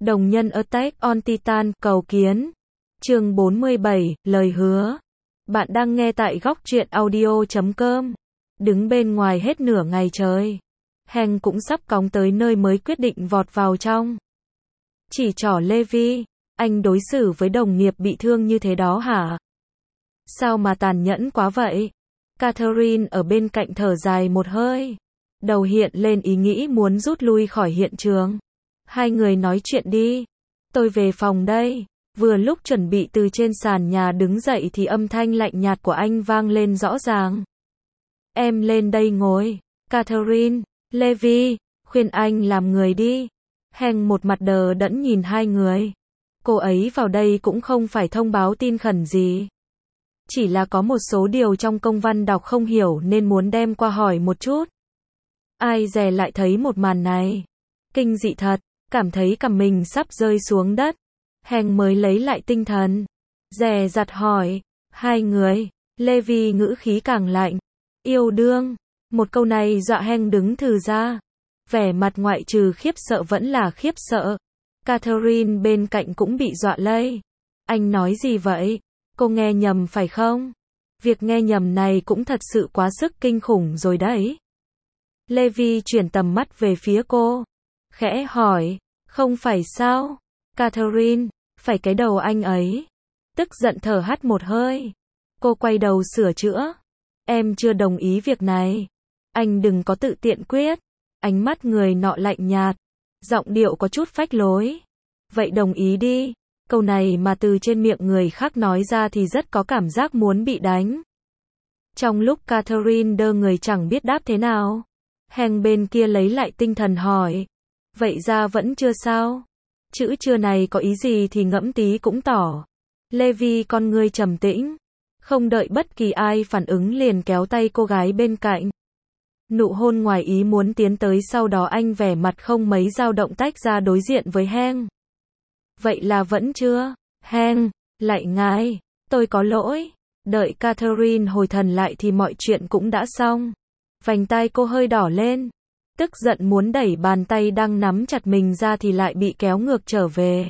Đồng nhân Attack on Titan, cầu kiến. Chương 47, lời hứa. Bạn đang nghe tại góc truyện audio.com. Đứng bên ngoài hết nửa ngày trời. Hank cũng sắp cóng tới nơi mới quyết định vọt vào trong. Chỉ trỏ Levi, anh đối xử với đồng nghiệp bị thương như thế đó hả? Sao mà tàn nhẫn quá vậy? Catherine ở bên cạnh thở dài một hơi. Đầu hiện lên ý nghĩ muốn rút lui khỏi hiện trường. Hai người nói chuyện đi. Tôi về phòng đây. Vừa lúc chuẩn bị từ trên sàn nhà đứng dậy thì âm thanh lạnh nhạt của anh vang lên rõ ràng. Em lên đây ngồi. Catherine, Levi, khuyên anh làm người đi. Hank một mặt đờ đẫn nhìn hai người. Cô ấy vào đây cũng không phải thông báo tin khẩn gì. Chỉ là có một số điều trong công văn đọc không hiểu nên muốn đem qua hỏi một chút. Ai dè lại thấy một màn này. Kinh dị thật, cảm thấy cằm mình sắp rơi xuống đất. Hank mới lấy lại tinh thần. Dè dặt hỏi, hai người, Levi ngữ khí càng lạnh. Yêu đương, một câu này dọa Hank đứng thừ ra. Vẻ mặt ngoại trừ khiếp sợ vẫn là khiếp sợ. Catherine bên cạnh cũng bị dọa lây. Anh nói gì vậy? Cô nghe nhầm phải không? Việc nghe nhầm này cũng thật sự quá sức kinh khủng rồi đấy. Levi chuyển tầm mắt về phía cô. Khẽ hỏi, không phải sao? Catherine, phải cái đầu anh ấy. Tức giận thở hắt một hơi. Cô quay đầu sửa chữa. Em chưa đồng ý việc này. Anh đừng có tự tiện quyết. Ánh mắt người nọ lạnh nhạt. Giọng điệu có chút phách lối. Vậy đồng ý đi. Câu này mà từ trên miệng người khác nói ra thì rất có cảm giác muốn bị đánh. Trong lúc Catherine đơ người chẳng biết đáp thế nào. Hank bên kia lấy lại tinh thần hỏi. Vậy ra vẫn chưa sao? Chữ chưa này có ý gì thì ngẫm tí cũng tỏ. Levi con ngươi trầm tĩnh. Không đợi bất kỳ ai phản ứng liền kéo tay cô gái bên cạnh. Nụ hôn ngoài ý muốn tiến tới sau đó anh vẻ mặt không mấy dao động tách ra đối diện với Hank. Vậy là vẫn chưa? Hank, lại ngại. Tôi có lỗi. Đợi Catherine hồi thần lại thì mọi chuyện cũng đã xong. Vành tai cô hơi đỏ lên. Tức giận muốn đẩy bàn tay đang nắm chặt mình ra thì lại bị kéo ngược trở về.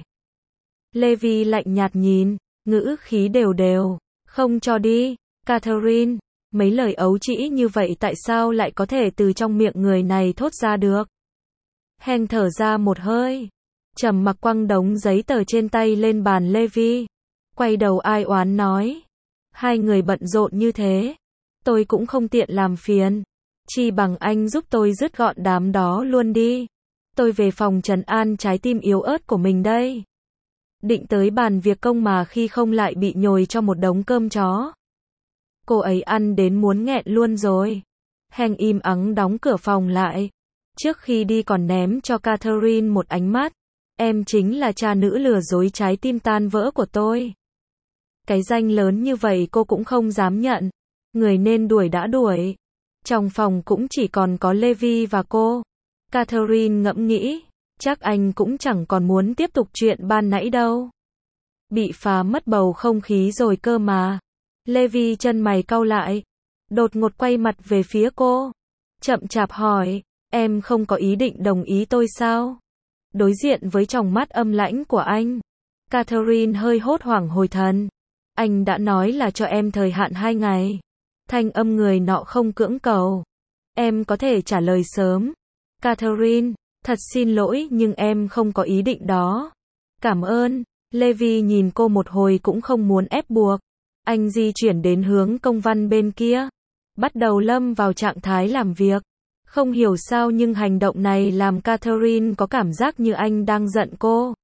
Levi lạnh nhạt nhìn, ngữ khí đều đều. Không cho đi. Catherine, mấy lời ấu trĩ như vậy tại sao lại có thể từ trong miệng người này thốt ra được? Hank thở ra một hơi. Trầm mặc quăng đống giấy tờ trên tay lên bàn Levi. Quay đầu ai oán nói. Hai người bận rộn như thế. Tôi cũng không tiện làm phiền. Chi bằng anh giúp tôi dứt gọn đám đó luôn đi. Tôi về phòng trấn an trái tim yếu ớt của mình đây. Định tới bàn việc công mà khi không lại bị nhồi cho một đống cơm chó. Cô ấy ăn đến muốn nghẹn luôn rồi. Hank im ắng đóng cửa phòng lại. Trước khi đi còn ném cho Catherine một ánh mắt. Em chính là cha nữ lừa dối trái tim tan vỡ của tôi. Cái danh lớn như vậy cô cũng không dám nhận. Người nên đuổi đã đuổi. Trong phòng cũng chỉ còn có Levi và cô. Catherine ngẫm nghĩ. Chắc anh cũng chẳng còn muốn tiếp tục chuyện ban nãy đâu. Bị phá mất bầu không khí rồi cơ mà. Levi chân mày cau lại. Đột ngột quay mặt về phía cô. Chậm chạp hỏi. Em không có ý định đồng ý tôi sao? Đối diện với tròng mắt âm lãnh của anh. Catherine hơi hốt hoảng hồi thần. Anh đã nói là cho em thời hạn 2 ngày. Thanh âm người nọ không cưỡng cầu. Em có thể trả lời sớm. Catherine, thật xin lỗi nhưng em không có ý định đó. Cảm ơn. Levi nhìn cô một hồi cũng không muốn ép buộc. Anh di chuyển đến hướng công văn bên kia. Bắt đầu lâm vào trạng thái làm việc. Không hiểu sao nhưng hành động này làm Catherine có cảm giác như anh đang giận cô.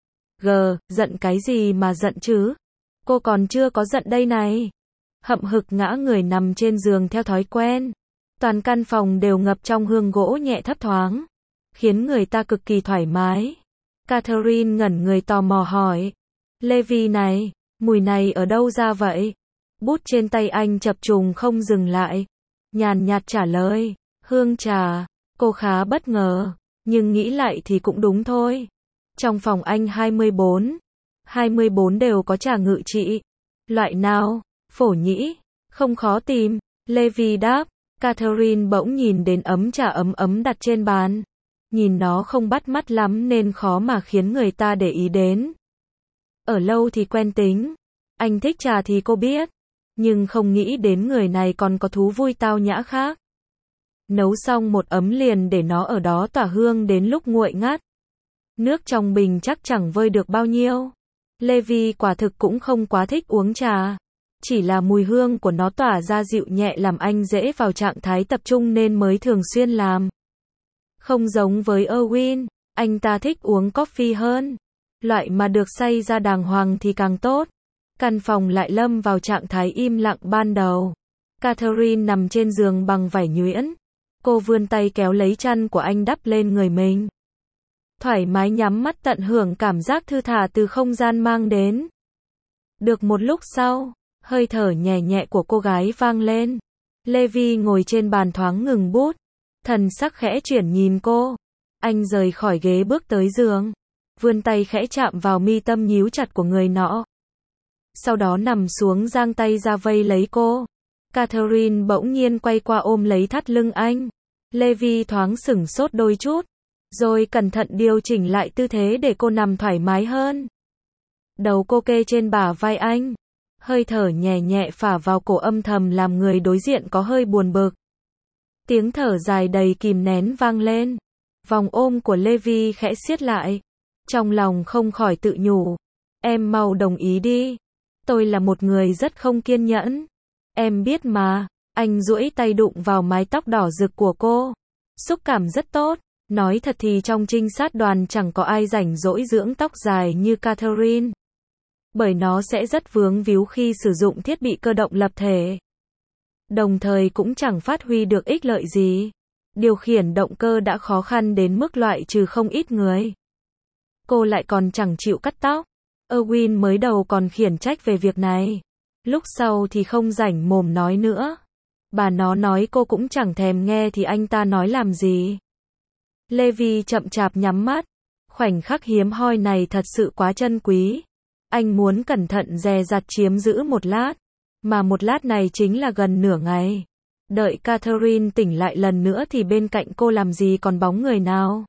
Giận cái gì mà giận chứ? Cô còn chưa có giận đây này. Hậm hực ngã người nằm trên giường theo thói quen. Toàn căn phòng đều ngập trong hương gỗ nhẹ thấp thoáng. Khiến người ta cực kỳ thoải mái. Catherine ngẩn người tò mò hỏi. Levi này, mùi này ở đâu ra vậy? Bút trên tay anh chập trùng không dừng lại. Nhàn nhạt trả lời. Hương trà. Cô khá bất ngờ. Nhưng nghĩ lại thì cũng đúng thôi. Trong phòng anh 24 đều có trà ngự trị. Loại nào? Phổ nhĩ. Không khó tìm. Levi đáp. Catherine bỗng nhìn đến ấm trà ấm ấm đặt trên bàn. nhìn nó không bắt mắt lắm nên khó mà khiến người ta để ý đến. Ở lâu thì quen tính, anh thích trà thì cô biết, nhưng không nghĩ đến người này còn có thú vui tao nhã khác. Nấu xong một ấm liền để nó ở đó tỏa hương đến lúc nguội ngắt. Nước trong bình chắc chẳng vơi được bao nhiêu. Levi quả thực cũng không quá thích uống trà. Chỉ là mùi hương của nó tỏa ra dịu nhẹ làm anh dễ vào trạng thái tập trung nên mới thường xuyên làm. Không giống với Erwin, anh ta thích uống coffee hơn. Loại mà được xay ra đàng hoàng thì càng tốt. Căn phòng lại lâm vào trạng thái im lặng ban đầu. Catherine nằm trên giường bằng vải nhuyễn. Cô vươn tay kéo lấy chăn của anh đắp lên người mình. Thoải mái nhắm mắt tận hưởng cảm giác thư thả từ không gian mang đến. Được một lúc sau, hơi thở nhẹ nhẹ của cô gái vang lên. Levi ngồi trên bàn thoáng ngừng bút. Thần sắc khẽ chuyển nhìn cô. Anh rời khỏi ghế bước tới giường. Vươn tay khẽ chạm vào mi tâm nhíu chặt của người nọ. Sau đó nằm xuống giang tay ra vây lấy cô. Catherine bỗng nhiên quay qua ôm lấy thắt lưng anh. Levi thoáng sửng sốt đôi chút. Rồi cẩn thận điều chỉnh lại tư thế để cô nằm thoải mái hơn. Đầu cô kê trên bả vai anh. Hơi thở nhẹ nhẹ phả vào cổ âm thầm làm người đối diện có hơi buồn bực. Tiếng thở dài đầy kìm nén vang lên. Vòng ôm của Levi khẽ siết lại. Trong lòng không khỏi tự nhủ. Em mau đồng ý đi. Tôi là một người rất không kiên nhẫn. Em biết mà. Anh duỗi tay đụng vào mái tóc đỏ rực của cô. Xúc cảm rất tốt. Nói thật thì trong trinh sát đoàn chẳng có ai rảnh rỗi dưỡng tóc dài như Catherine. Bởi nó sẽ rất vướng víu khi sử dụng thiết bị cơ động lập thể. Đồng thời cũng chẳng phát huy được ích lợi gì. Điều khiển động cơ đã khó khăn đến mức loại trừ không ít người. Cô lại còn chẳng chịu cắt tóc. Erwin mới đầu còn khiển trách về việc này. Lúc sau thì không rảnh mồm nói nữa. Bà nó nói cô cũng chẳng thèm nghe thì anh ta nói làm gì. Levi chậm chạp nhắm mắt. Khoảnh khắc hiếm hoi này thật sự quá trân quý. Anh muốn cẩn thận dè dặt chiếm giữ một lát. Mà một lát này chính là gần nửa ngày. Đợi Catherine tỉnh lại lần nữa thì bên cạnh cô làm gì còn bóng người nào.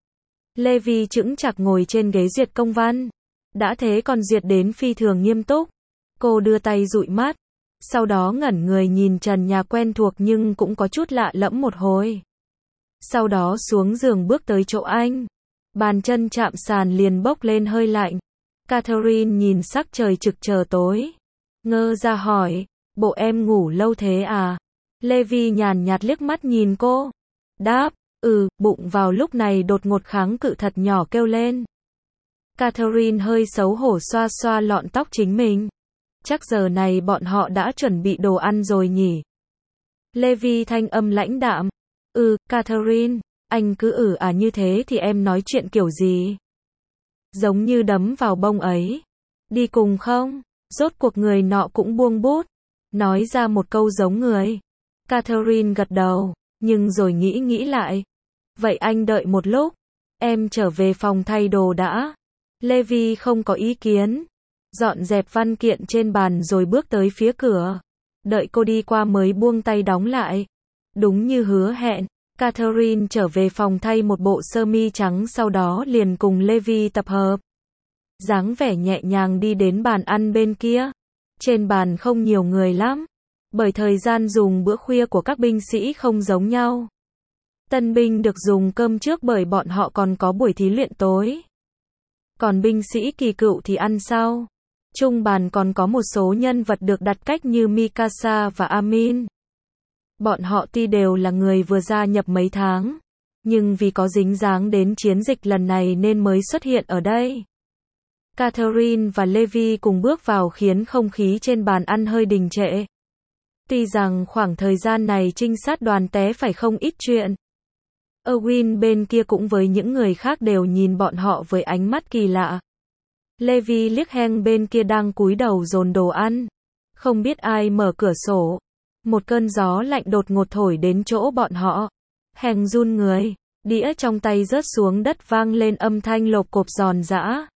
Levi chững chạc ngồi trên ghế duyệt công văn. Đã thế còn duyệt đến phi thường nghiêm túc. Cô đưa tay dụi mắt. Sau đó ngẩn người nhìn trần nhà quen thuộc nhưng cũng có chút lạ lẫm một hồi. Sau đó xuống giường bước tới chỗ anh. Bàn chân chạm sàn liền bốc lên hơi lạnh. Catherine nhìn sắc trời trực chờ tối. Ngơ ra hỏi, bộ em ngủ lâu thế à? Levi nhàn nhạt liếc mắt nhìn cô. Đáp, bụng vào lúc này đột ngột kháng cự thật nhỏ kêu lên. Catherine hơi xấu hổ xoa xoa lọn tóc chính mình. Chắc giờ này bọn họ đã chuẩn bị đồ ăn rồi nhỉ? Levi thanh âm lãnh đạm. Catherine, anh cứ như thế thì em nói chuyện kiểu gì? Giống như đấm vào bông ấy. Đi cùng không? Rốt cuộc người nọ cũng buông bút. Nói ra một câu giống người. Catherine gật đầu, nhưng rồi nghĩ lại. Vậy anh đợi một lúc. Em trở về phòng thay đồ đã. Levi không có ý kiến. Dọn dẹp văn kiện trên bàn rồi bước tới phía cửa. Đợi cô đi qua mới buông tay đóng lại. Đúng như hứa hẹn, Catherine trở về phòng thay một bộ sơ mi trắng sau đó liền cùng Levi tập hợp. Dáng vẻ nhẹ nhàng đi đến bàn ăn bên kia. Trên bàn không nhiều người lắm. Bởi thời gian dùng bữa khuya của các binh sĩ không giống nhau. Tân binh được dùng cơm trước bởi bọn họ còn có buổi thí luyện tối. Còn binh sĩ kỳ cựu thì ăn sau. Trung bàn còn có một số nhân vật được đặt cách như Mikasa và Amin. Bọn họ tuy đều là người vừa gia nhập mấy tháng, nhưng vì có dính dáng đến chiến dịch lần này nên mới xuất hiện ở đây. Catherine và Levi cùng bước vào khiến không khí trên bàn ăn hơi đình trệ. Tuy rằng khoảng thời gian này trinh sát đoàn té phải không ít chuyện. Erwin bên kia cũng với những người khác đều nhìn bọn họ với ánh mắt kỳ lạ. Levi liếc Hank bên kia đang cúi đầu dồn đồ ăn. Không biết ai mở cửa sổ. Một cơn gió lạnh đột ngột thổi đến chỗ bọn họ. Hank run người. Đĩa trong tay rớt xuống đất vang lên âm thanh lộp cộp giòn giã.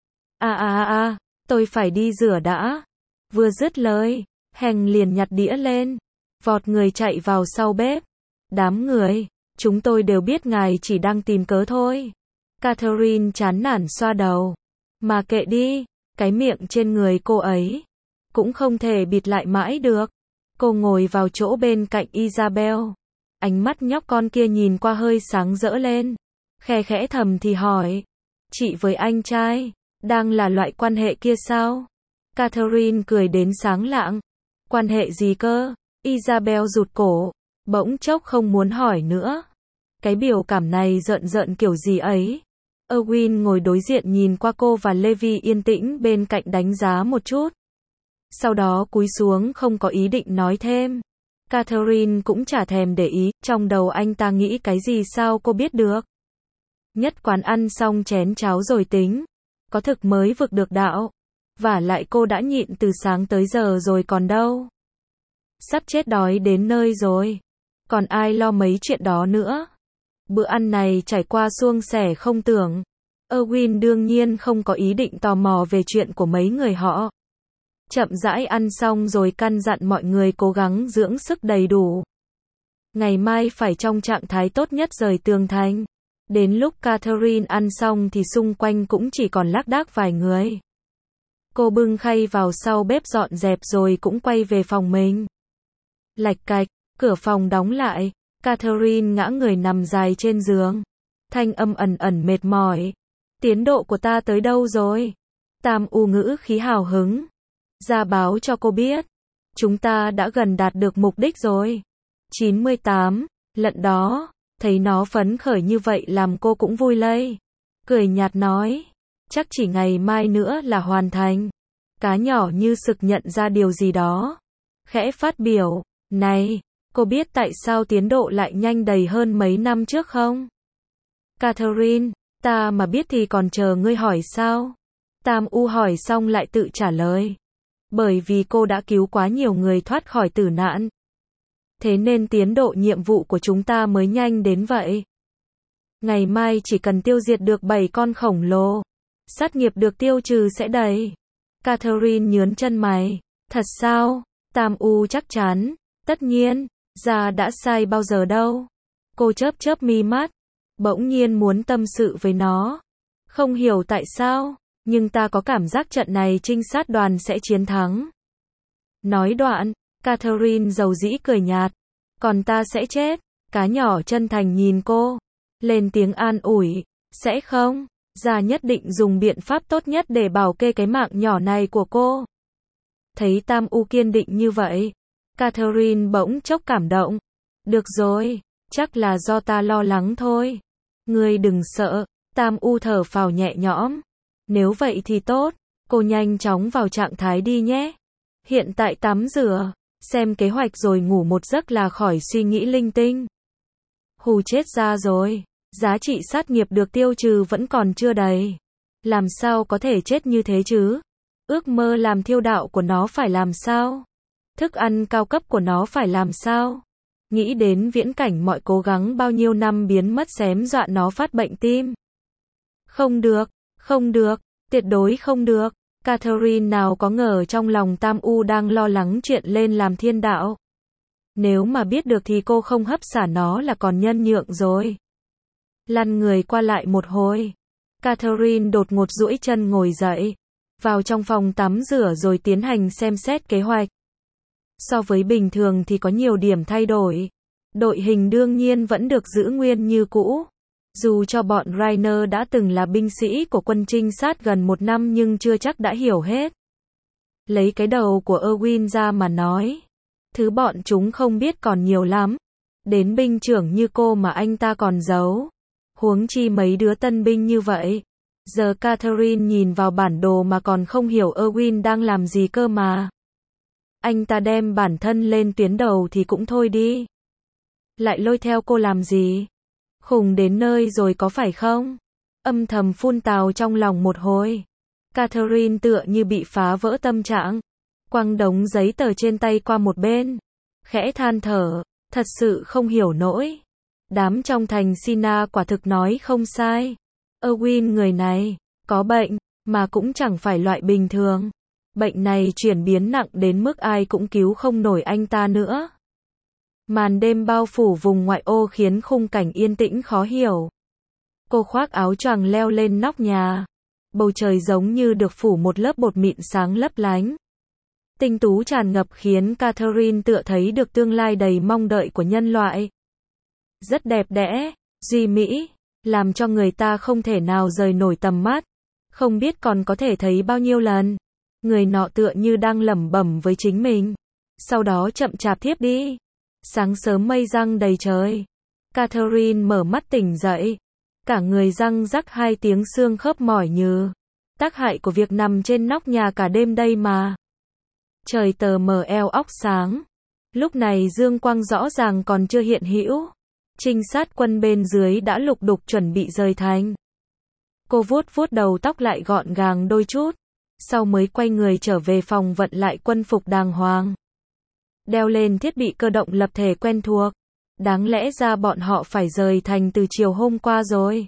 Tôi phải đi rửa đã. Vừa dứt lời, Hank liền nhặt đĩa lên. Vọt người chạy vào sau bếp. Đám người. Chúng tôi đều biết ngài chỉ đang tìm cớ thôi. Catherine chán nản xoa đầu. Mà kệ đi, cái miệng trên người cô ấy cũng không thể bịt lại mãi được. Cô ngồi vào chỗ bên cạnh Isabel. Ánh mắt nhóc con kia nhìn qua hơi sáng rỡ lên. Khe khẽ thầm thì hỏi. Chị với anh trai, đang là loại quan hệ kia sao? Catherine cười đến sáng lạng. Quan hệ gì cơ? Isabel rụt cổ, bỗng chốc không muốn hỏi nữa. Cái biểu cảm này giận giận kiểu gì ấy? Erwin ngồi đối diện nhìn qua cô và Levi yên tĩnh bên cạnh đánh giá một chút. Sau đó cúi xuống không có ý định nói thêm. Catherine cũng chả thèm để ý, trong đầu anh ta nghĩ cái gì sao cô biết được. Nhất quán ăn xong chén cháo rồi tính. Có thực mới vực được đạo. Vả lại cô đã nhịn từ sáng tới giờ rồi còn đâu. Sắp chết đói đến nơi rồi. Còn ai lo mấy chuyện đó nữa. Bữa ăn này trải qua suôn sẻ không tưởng. Erwin đương nhiên không có ý định tò mò về chuyện của mấy người họ. Chậm rãi ăn xong rồi căn dặn mọi người cố gắng dưỡng sức đầy đủ. Ngày mai phải trong trạng thái tốt nhất rời tường thành. Đến lúc Catherine ăn xong thì xung quanh cũng chỉ còn lác đác vài người. Cô bưng khay vào sau bếp dọn dẹp rồi cũng quay về phòng mình. Lạch cạch, cửa phòng đóng lại. Catherine ngã người nằm dài trên giường. Thanh âm ẩn ẩn mệt mỏi. Tiến độ của ta tới đâu rồi? Tam U ngữ khí hào hứng. Ra báo cho cô biết. Chúng ta đã gần đạt được mục đích rồi. 98, lận đó. Thấy nó phấn khởi như vậy làm cô cũng vui lây. Cười nhạt nói. Chắc chỉ ngày mai nữa là hoàn thành. Cá nhỏ như sực nhận ra điều gì đó. Khẽ phát biểu. Này, cô biết tại sao tiến độ lại nhanh đầy hơn mấy năm trước không? Catherine, ta mà biết thì còn chờ ngươi hỏi sao? Tam U hỏi xong lại tự trả lời. Bởi vì cô đã cứu quá nhiều người thoát khỏi tử nạn. Thế nên tiến độ nhiệm vụ của chúng ta mới nhanh đến vậy. Ngày mai chỉ cần tiêu diệt được 7 con khổng lồ. Sát nghiệp được tiêu trừ sẽ đầy. Catherine nhướn chân mày. Thật sao? Tam U chắc chắn. Tất nhiên, già đã sai bao giờ đâu. Cô chớp chớp mi mắt. Bỗng nhiên muốn tâm sự với nó. Không hiểu tại sao, nhưng ta có cảm giác trận này trinh sát đoàn sẽ chiến thắng. Nói đoạn, Catherine dầu dĩ cười nhạt. Còn ta sẽ chết. Cá nhỏ chân thành nhìn cô. Lên tiếng an ủi. Sẽ không. Già nhất định dùng biện pháp tốt nhất để bảo kê cái mạng nhỏ này của cô. Thấy Tam U kiên định như vậy. Catherine bỗng chốc cảm động. Được rồi. Chắc là do ta lo lắng thôi. Ngươi đừng sợ. Tam U thở phào nhẹ nhõm. Nếu vậy thì tốt. Cô nhanh chóng vào trạng thái đi nhé. Hiện tại tắm rửa. Xem kế hoạch rồi ngủ một giấc là khỏi suy nghĩ linh tinh. Hù chết ra rồi. Giá trị sát nghiệp được tiêu trừ vẫn còn chưa đầy. Làm sao có thể chết như thế chứ? Ước mơ làm thiêu đạo của nó phải làm sao? Thức ăn cao cấp của nó phải làm sao? Nghĩ đến viễn cảnh mọi cố gắng bao nhiêu năm biến mất xém dọa nó phát bệnh tim. Không được, không được, tuyệt đối không được. Catherine nào có ngờ trong lòng Tam U đang lo lắng chuyện lên làm thiên đạo. Nếu mà biết được thì cô không hấp xả nó là còn nhân nhượng rồi. Lăn người qua lại một hồi. Catherine đột ngột duỗi chân ngồi dậy. Vào trong phòng tắm rửa rồi tiến hành xem xét kế hoạch. So với bình thường thì có nhiều điểm thay đổi. Đội hình đương nhiên vẫn được giữ nguyên như cũ. Dù cho bọn Rainer đã từng là binh sĩ của quân trinh sát gần 1 năm nhưng chưa chắc đã hiểu hết. Lấy cái đầu của Erwin ra mà nói. Thứ bọn chúng không biết còn nhiều lắm. Đến binh trưởng như cô mà anh ta còn giấu. Huống chi mấy đứa tân binh như vậy. Giờ Catherine nhìn vào bản đồ mà còn không hiểu Erwin đang làm gì cơ mà. Anh ta đem bản thân lên tuyến đầu thì cũng thôi đi. Lại lôi theo cô làm gì? Khùng đến nơi rồi có phải không? Âm thầm phun tào trong lòng một hồi. Catherine tựa như bị phá vỡ tâm trạng. Quăng đống giấy tờ trên tay qua một bên. Khẽ than thở, thật sự không hiểu nổi. Đám trong thành Sina quả thực nói không sai. Erwin người này, có bệnh, mà cũng chẳng phải loại bình thường. Bệnh này chuyển biến nặng đến mức ai cũng cứu không nổi anh ta nữa. Màn đêm bao phủ vùng ngoại ô khiến khung cảnh yên tĩnh khó hiểu. Cô khoác áo choàng leo lên nóc nhà. Bầu trời giống như được phủ một lớp bột mịn sáng lấp lánh. Tinh tú tràn ngập khiến Catherine tựa thấy được tương lai đầy mong đợi của nhân loại. Rất đẹp đẽ, duy mỹ, làm cho người ta không thể nào rời nổi tầm mắt. Không biết còn có thể thấy bao nhiêu lần. Người nọ tựa như đang lẩm bẩm với chính mình. Sau đó chậm chạp thiếp đi. Sáng sớm mây giăng đầy trời. Catherine mở mắt tỉnh dậy. Cả người răng rắc hai tiếng xương khớp mỏi nhừ. Tác hại của việc nằm trên nóc nhà cả đêm đây mà. Trời tờ mờ eo óc sáng. Lúc này dương quang rõ ràng còn chưa hiện hữu. Trinh sát quân bên dưới đã lục đục chuẩn bị rời thành. Cô vuốt vuốt đầu tóc lại gọn gàng đôi chút. Sau mới quay người trở về phòng vận lại quân phục đàng hoàng. Đeo lên thiết bị cơ động lập thể quen thuộc. Đáng lẽ ra bọn họ phải rời thành từ chiều hôm qua rồi.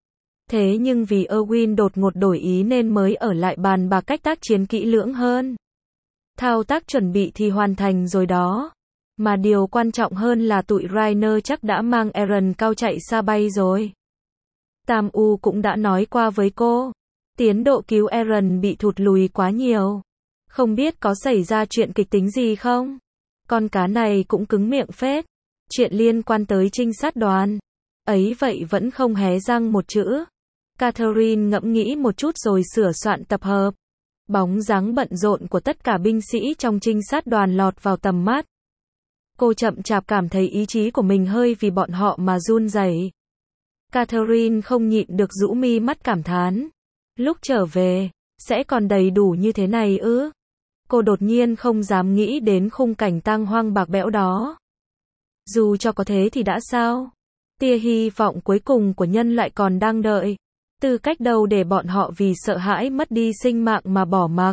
Thế nhưng vì Erwin đột ngột đổi ý nên mới ở lại bàn bạc cách tác chiến kỹ lưỡng hơn. Thao tác chuẩn bị thì hoàn thành rồi đó. Mà điều quan trọng hơn là tụi Rainer chắc đã mang Aaron cao chạy xa bay rồi. Tam U cũng đã nói qua với cô. Tiến độ cứu Aaron bị thụt lùi quá nhiều. Không biết có xảy ra chuyện kịch tính gì không? Con cá này cũng cứng miệng phết. Chuyện liên quan tới trinh sát đoàn. Ấy vậy vẫn không hé răng một chữ. Catherine ngẫm nghĩ một chút rồi sửa soạn tập hợp. Bóng dáng bận rộn của tất cả binh sĩ trong trinh sát đoàn lọt vào tầm mắt. Cô chậm chạp cảm thấy ý chí của mình hơi vì bọn họ mà run rẩy. Catherine không nhịn được rũ mi mắt cảm thán. Lúc trở về, sẽ còn đầy đủ như thế này ư? Cô đột nhiên không dám nghĩ đến khung cảnh tang hoang bạc bẽo đó. Dù cho có thế thì đã sao? Tia hy vọng cuối cùng của nhân loại còn đang đợi. Tư cách đâu để bọn họ vì sợ hãi mất đi sinh mạng mà bỏ mặc.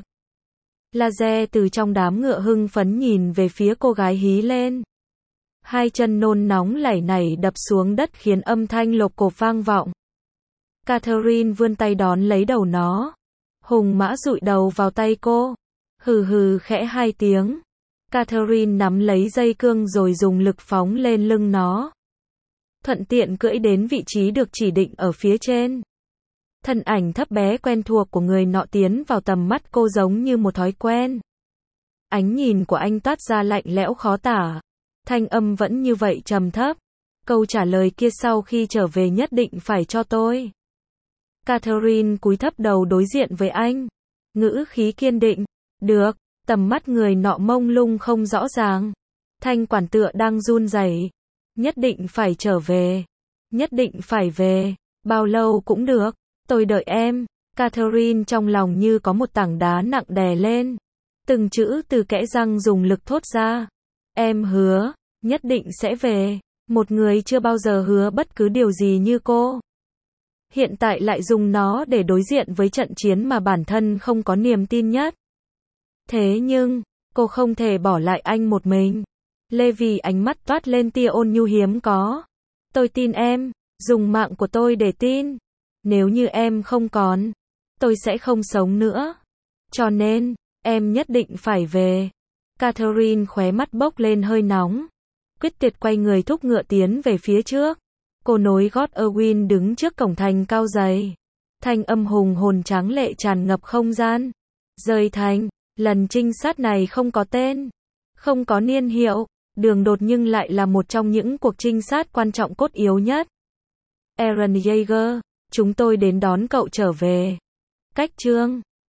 Laser từ trong đám ngựa hưng phấn nhìn về phía cô gái hí lên. Hai chân nôn nóng lảy nảy đập xuống đất khiến âm thanh lộp cộp vang vọng. Catherine vươn tay đón lấy đầu nó. Hùng mã dụi đầu vào tay cô. Hừ hừ khẽ hai tiếng. Catherine nắm lấy dây cương rồi dùng lực phóng lên lưng nó. Thuận tiện cưỡi đến vị trí được chỉ định ở phía trên. Thân ảnh thấp bé quen thuộc của người nọ tiến vào tầm mắt cô giống như một thói quen. Ánh nhìn của anh toát ra lạnh lẽo khó tả. Thanh âm vẫn như vậy trầm thấp. Câu trả lời kia sau khi trở về nhất định phải cho tôi. Catherine cúi thấp đầu đối diện với anh. Ngữ khí kiên định. Được. Tầm mắt người nọ mông lung không rõ ràng. Thanh quản tựa đang run rẩy. Nhất định phải trở về. Nhất định phải về. Bao lâu cũng được. Tôi đợi em. Catherine trong lòng như có một tảng đá nặng đè lên. Từng chữ từ kẽ răng dùng lực thốt ra. Em hứa, nhất định sẽ về. Một người chưa bao giờ hứa bất cứ điều gì như cô. Hiện tại lại dùng nó để đối diện với trận chiến mà bản thân không có niềm tin nhất. Thế nhưng, cô không thể bỏ lại anh một mình. Levi ánh mắt toát lên tia ôn nhu hiếm có. Tôi tin em, dùng mạng của tôi để tin. Nếu như em không còn, tôi sẽ không sống nữa. Cho nên, em nhất định phải về. Catherine khóe mắt bốc lên hơi nóng. Quyết tuyệt quay người thúc ngựa tiến về phía trước. Cô nối gót Erwin đứng trước cổng thành cao dày. Thanh âm hùng hồn tráng lệ tràn ngập không gian. Rời thành, lần trinh sát này không có tên, không có niên hiệu, đường đột nhưng lại là một trong những cuộc trinh sát quan trọng cốt yếu nhất. Aaron Yeager, chúng tôi đến đón cậu trở về. Cách chương